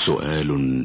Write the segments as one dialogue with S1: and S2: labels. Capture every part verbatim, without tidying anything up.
S1: سؤال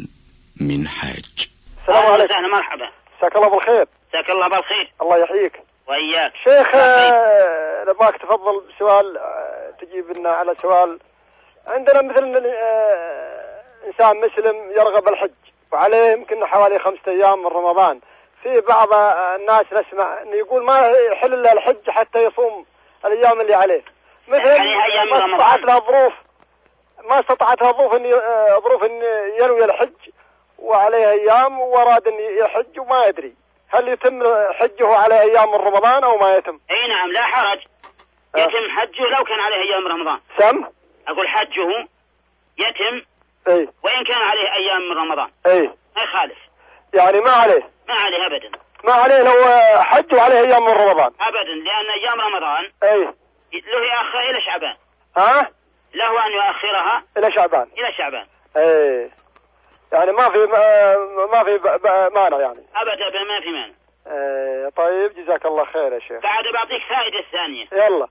S1: من حاج.
S2: السلام عليكم.
S3: أهلا مرحبا.
S2: مساك الله بالخير.
S3: مساك الله بالخير.
S2: الله يحييك.
S3: وإياك.
S2: شيخ آه نبغاك تفضل بسؤال آه تجيب لنا على سؤال. عندنا مثل آه إنسان مسلم يرغب الحج وعليه يمكن حوالي خمسة أيام من رمضان. في بعض الناس نسمع إنه يقول ما يحل له الحج حتى يصوم الأيام اللي عليه. مثل
S3: يعني
S2: ما استطاعت له ظروف ما استطاعت له ظروف إن ظروف إن ينوي الحج وعليه أيام وأراد إن يحج وما يدري هل يتم حجه على أيام من رمضان أو ما يتم؟
S3: أي نعم لا حرج. يتم حجه لو كان عليه أيام رمضان.
S2: سم؟
S3: أقول حجه يتم.
S2: أي.
S3: وإن كان عليه أيام من رمضان.
S2: أي.
S3: ما يخالف.
S2: يعني ما عليه.
S3: ما عليه أبدا.
S2: ما عليه لو حجه عليه أيام من رمضان.
S3: أبدا لأن أيام رمضان.
S2: أي.
S3: له يأخر إلى شعبان.
S2: ها؟
S3: له أن يؤخرها.
S2: إلى شعبان.
S3: إلى شعبان.
S2: أي. يعني ما في ما في مانع يعني.
S3: أبدا ما في مانع.
S2: ايه طيب جزاك الله خير يا شيخ.
S3: بعد بعطيك فائدة ثانية.
S2: يلا.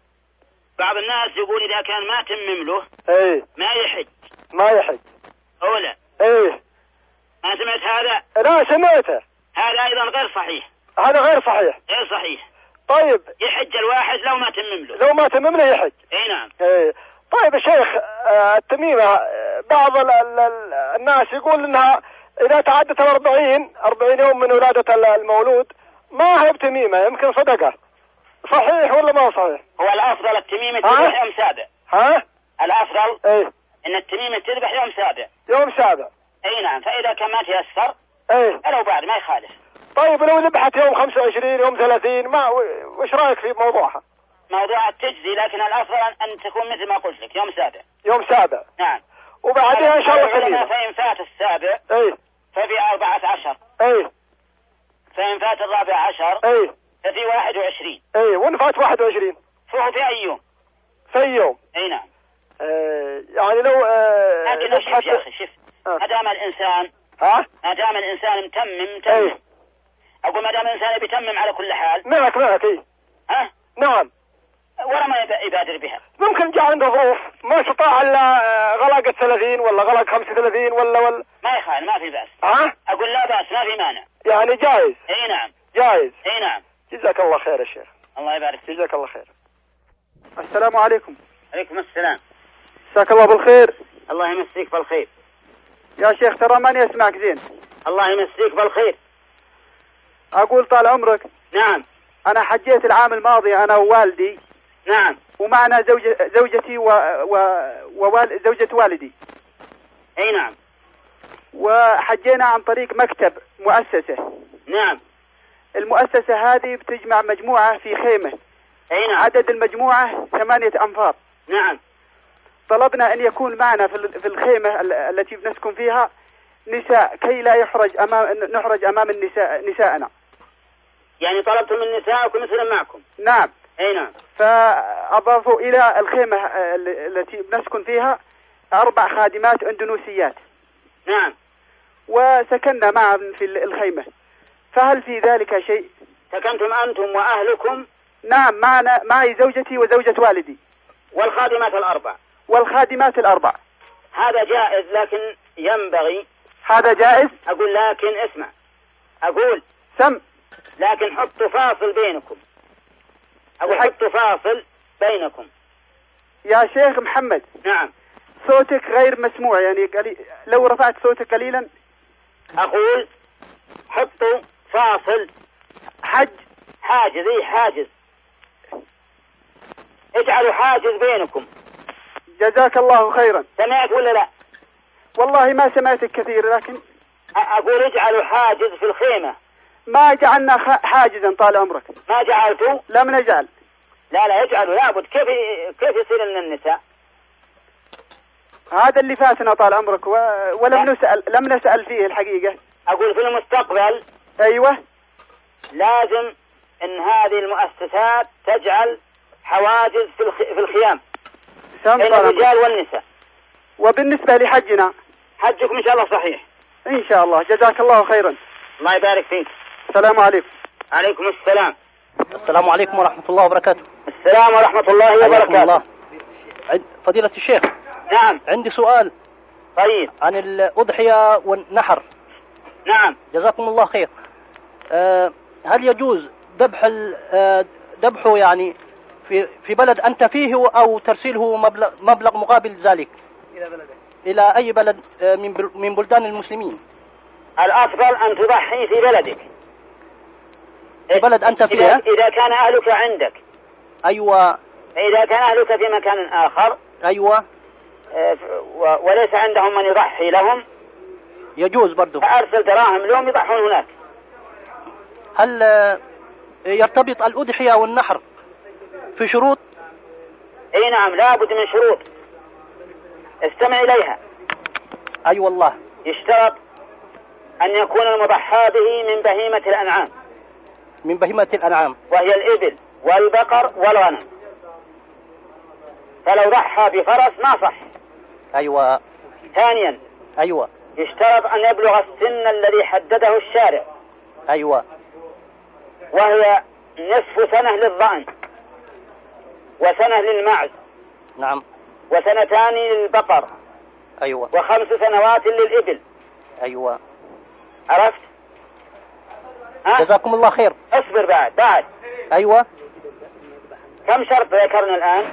S3: بعض الناس يقول إذا كان ما تمم له.
S2: ايه.
S3: ما يحج.
S2: ما يحج.
S3: أولا.
S2: ايه.
S3: ما سمعت هذا؟
S2: لا سمعته.
S3: هذا أيضا غير صحيح.
S2: هذا غير صحيح.
S3: غير صحيح.
S2: طيب.
S3: يحج الواحد لو ما تمم له.
S2: لو ما تمم له يحج.
S3: اي نعم.
S2: ايه. طيب يا شيخ آه التميمة بعض ال ال ال الناس يقول انها اذا تعدت الاربعين اربعين يوم من ولادة المولود ما هي بتميمة يمكن صدقة. صحيح ولا ما هو صحيح؟
S3: هو الافضل التميمة تذبح يوم سابع.
S2: ها؟
S3: الافضل
S2: ايه
S3: ان التميمة تذبح يوم سابع.
S2: يوم سابع.
S3: اي نعم فاذا كان ما تيسر
S2: ايه
S3: ولو بعد ما يخالف.
S2: طيب لو ذبحت يوم خمسة وعشرين يوم ثلاثين ما وش رايك في موضوعها؟
S3: موضوع التجزي لكن الافضل ان تكون مثل ما قلت لك يوم سابع.
S2: يوم سابع.
S3: نعم.
S2: وبعدها ان شاء الله
S3: تميمة. فإن فات السابع.
S2: ايه.
S3: ففي أربعة عشر.
S2: ايه.
S3: فإن فات الرابع عشر.
S2: ايه.
S3: ففي واحد وعشرين.
S2: ايه وإن فات واحد وعشرين.
S3: فهو في أي يوم؟
S2: في أي يوم.
S3: اي نعم.
S2: ايه يعني لو آه
S3: لكن شوف يا أخي شوف. ما دام الإنسان.
S2: ها؟
S3: ما دام الإنسان متمم متمم.
S2: ايه.
S3: أقول ما دام الإنسان بيتمم على كل حال.
S2: معك معك ايه.
S3: ها؟
S2: نعم.
S3: ولا ما يبادر بها.
S2: ممكن جاء عنده ظروف ما استطاع الا غلقة ثلاثين ولا غلق خمسة وثلاثين ولا ولا.
S3: ما يخالف ما في بأس.
S2: ها؟
S3: أقول لا بأس ما في مانع.
S2: يعني جائز.
S3: اي نعم.
S2: جائز.
S3: اي نعم.
S2: جزاك الله خير يا شيخ.
S3: الله يبارك فيك.
S2: جزاك الله خير. السلام عليكم.
S3: عليكم السلام.
S2: مساك الله بالخير.
S3: الله يمسيك بالخير.
S2: يا شيخ ترى ماني اسمعك زين.
S3: الله يمسيك بالخير.
S2: اقول طال عمرك.
S3: نعم.
S2: انا حجيت العام الماضي انا ووالدي.
S3: نعم.
S2: ومعنا زوجة زوجتي و... و... ووال... زوجة والدي.
S3: اي نعم.
S2: وحجينا عن طريق مكتب مؤسسة.
S3: نعم.
S2: المؤسسة هذه بتجمع مجموعة في خيمة.
S3: اي نعم.
S2: عدد المجموعة ثمانية أنفار.
S3: نعم.
S2: طلبنا أن يكون معنا في الخيمة التي بنسكن فيها نساء كي لا يحرج أمام نحرج أمام النساء نساءنا.
S3: يعني طلبتم من نسائكم مثل معكم.
S2: نعم.
S3: اي نعم.
S2: فأضافوا إلى الخيمة التي بنسكن فيها أربع خادمات أندونيسيات.
S3: نعم.
S2: وسكننا معهم في الخيمة. فهل في ذلك شيء؟
S3: سكنتم أنتم وأهلكم؟
S2: نعم معنا معي زوجتي وزوجة والدي.
S3: والخادمات الأربع.
S2: والخادمات الأربع.
S3: هذا جائز لكن ينبغي.
S2: هذا جائز.
S3: أقول لكن اسمع. أقول.
S2: سم.
S3: لكن حطوا فاصل بينكم. أقول
S2: حط...
S3: حطوا فاصل بينكم.
S2: يا شيخ محمد.
S3: نعم.
S2: صوتك غير مسموع يعني قليل. لو رفعت صوتك قليلا.
S3: أقول حطوا فاصل.
S2: حج.
S3: حاجز اي حاجز. اجعلوا حاجز بينكم.
S2: جزاك الله خيرا.
S3: سمعت ولا لا؟
S2: والله ما سمعتك كثير لكن
S3: أقول اجعلوا حاجز في الخيمة.
S2: ما جعلنا حاجزا طال عمرك.
S3: ما جعلتوا؟
S2: لم نجعل.
S3: لا لا يجعلوا لابد. كيف كيف يصير لنا النساء؟
S2: هذا اللي فاتنا طال عمرك و... ولم لا. نسأل لم نسأل فيه الحقيقة.
S3: أقول في المستقبل.
S2: أيوة.
S3: لازم إن هذه المؤسسات تجعل حواجز في الخ... في الخيام بين الرجال والنساء.
S2: وبالنسبة لحجنا
S3: حجكم إن شاء الله صحيح.
S2: إن شاء الله. جزاك الله خيرا.
S3: الله يبارك فيك.
S2: السلام عليكم.
S3: عليكم السلام.
S4: السلام عليكم ورحمة الله وبركاته.
S3: السلام ورحمة الله وبركاته.
S4: الله. فضيلة الشيخ.
S3: نعم.
S4: عندي سؤال.
S3: طيب.
S4: عن الأضحية والنحر.
S3: نعم.
S4: جزاكم الله خير. أه هل يجوز ذبح أه ذبحه يعني في في بلد أنت فيه أو ترسيله مبلغ مبلغ مقابل ذلك إلى بلدك إلى أي بلد أه من من بلدان المسلمين؟
S3: الأفضل أن تضحي في بلدك.
S4: في بلد أنت فيها.
S3: إذا كان أهلك عندك.
S4: أيوة.
S3: إذا كان أهلك في مكان آخر.
S4: أيوة.
S3: وليس عندهم من يضحي لهم
S4: يجوز برضو.
S3: فأرسل دراهم لهم يضحون هناك.
S4: هل يرتبط الأضحية والنحر في شروط؟
S3: اي نعم، لابد من شروط، استمع إليها.
S4: أي أيوة والله.
S3: يشترط أن يكون المضحى به من بهيمة الأنعام.
S4: من بهيمة الأنعام
S3: وهي الإبل والبقر والغنم. فلو ضحى بفرس ما صح.
S4: أيوة.
S3: ثانيا.
S4: أيوة.
S3: يشترط أن يبلغ السن الذي حدده الشارع.
S4: أيوة.
S3: وهي نصف سنة للضأن، وسنة للمعز.
S4: نعم.
S3: وسنتان للبقر.
S4: أيوة.
S3: وخمس سنوات للإبل.
S4: أيوة.
S3: عرفت؟
S4: جزاكم الله خير.
S3: اصبر بعد بعد.
S4: أيوة.
S3: كم شرط ذكرنا الآن؟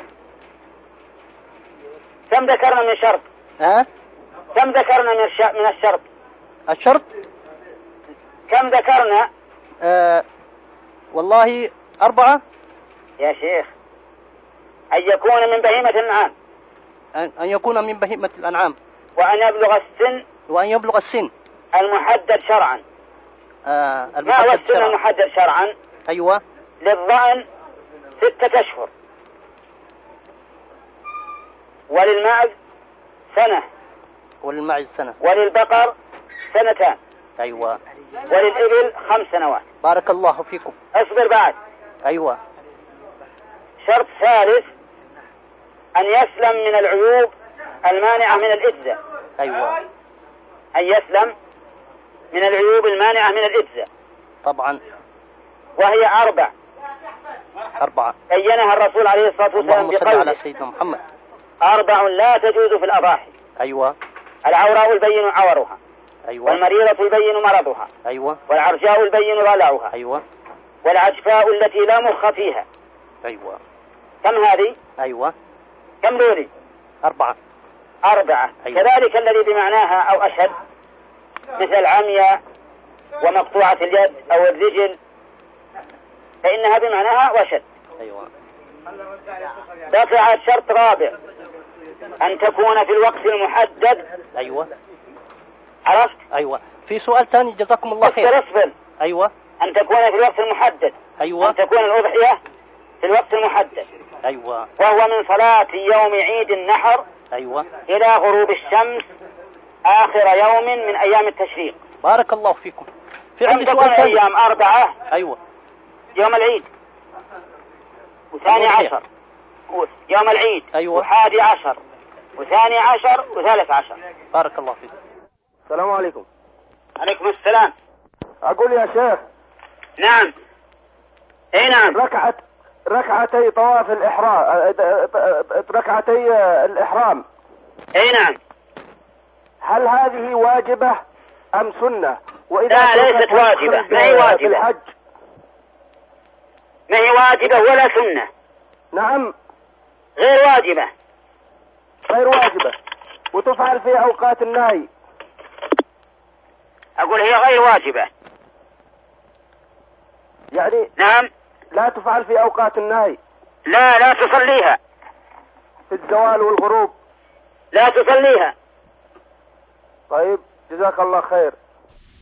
S3: كم ذكرنا من شرط؟
S4: ها؟
S3: كم ذكرنا من من الشرط؟
S4: الشرط؟
S3: كم ذكرنا؟
S4: آه والله أربعة.
S3: يا شيخ، أن يكون من بهيمة الأنعام.
S4: أن يكون من بهيمة الأنعام.
S3: وأن يبلغ السن.
S4: وأن يبلغ السن
S3: المحدد شرعا.
S4: آه
S3: ما هو السن شرعاً. المحدد شرعا؟
S4: أيوة.
S3: للضأن ستة أشهر، وللمعز سنة،
S4: وللمعز سنة،
S3: وللبقر سنتان.
S4: أيوة.
S3: وللإبل خمس سنوات.
S4: بارك الله فيكم.
S3: اصبر بعد.
S4: أيوة.
S3: شرط ثالث أن يسلم من العيوب المانعة من الإجزاء.
S4: أيوة.
S3: أن يسلم من العيوب المانعة من الإجزاء.
S4: طبعا.
S3: وهي أربع.
S4: أربعة.
S3: بينها الرسول عليه الصلاة والسلام بقوله
S4: على سيدنا محمد:
S3: أربع لا تجوز في الأضاحي.
S4: أيوة.
S3: العوراء البين عورها.
S4: أيوة.
S3: والمريضة البين مرضها.
S4: أيوة.
S3: والعرجاء البين ضلعها.
S4: أيوة.
S3: والعجفاء التي لا مخ فيها.
S4: أيوة.
S3: كم هذه؟
S4: أيوة.
S3: كم دولي؟
S4: أربعة.
S3: أربعة. أيوة. كذلك الذي بمعناها أو أشد، مثل عمياء ومقطوعة اليد أو الرجل، فإنها بمعناها وشد.
S4: أيوة.
S3: بقي الشرط رابع، أن تكون في الوقت المحدد.
S4: أيوة.
S3: عرفت؟
S4: أيوة. في سؤال ثاني جزاكم الله خير.
S3: اصبر.
S4: أيوة.
S3: أن تكون في الوقت المحدد.
S4: أيوة.
S3: أن تكون الأضحية في الوقت المحدد.
S4: أيوة.
S3: وهو من صلاة يوم عيد النحر.
S4: أيوة.
S3: إلى غروب الشمس آخر يوم من أيام التشريق.
S4: بارك الله فيكم.
S3: في عندي سؤال ثاني. أيام أربعة.
S4: أيوة.
S3: يوم العيد وثاني عشر، يوم العيد.
S4: أيوة.
S3: وحادي عشر وثاني عشر وثالث عشر.
S4: بارك الله فيكم.
S2: السلام عليكم.
S3: عليكم السلام.
S2: أقول يا شيخ.
S3: نعم. اي نعم.
S2: ركعة ركعتي طواف الإحرام، ركعتي الإحرام.
S3: اي نعم.
S2: هل هذه واجبة أم سنة؟ وإذا
S3: لا ليست واجبة، ما هي واجبة.
S2: الحج
S3: ما هي واجبة ولا سنة.
S2: نعم.
S3: غير واجبة.
S2: غير واجبة وتفعل في أوقات النهي.
S3: أقول هي غير واجبة.
S2: يعني
S3: نعم.
S2: لا تفعل في أوقات النهي.
S3: لا لا تصليها.
S2: في الزوال والغروب
S3: لا تصليها.
S2: طيب جزاك الله خير.